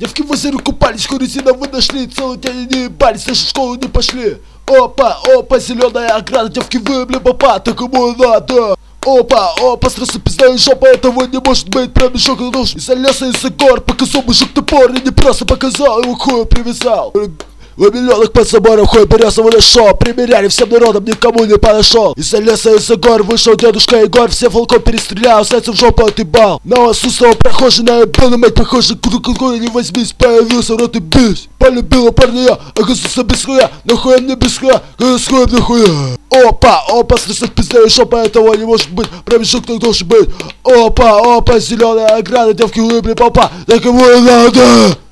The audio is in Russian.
Девки в озере купались, хуритина вы нашли. Целый день не ебались, даже в школу не пошли. Опа, опа, зеленая ограда. Девки выбли попа, так кому надо. Опа, опа, сразу пизда и жопа, этого не может быть. Промежок на душ, из-за леса, из-за гор. Показал мужик топор, и не просто показал, его хуй привязал. В миллионах под собором хуй березовый нашел. Примеряли всем народом, никому не подошел. Из-за леса, из-за гор вышел дедушка Егор. Все волком перестрелял, зайцев в жопу отъебал. На отсутствовал прохожий, на ебану мать похожий. Куда не возьмись, появился рот и бись. Полюбила парня я, оказался без хуя. Нахуя мне без хуя, с хуем нахуя. Опа, опа, слышно пизда и жопа, этого не может быть. Промежок так должен быть. Опа, опа, зеленая ограда. Девки выбли попа, так ему и надо.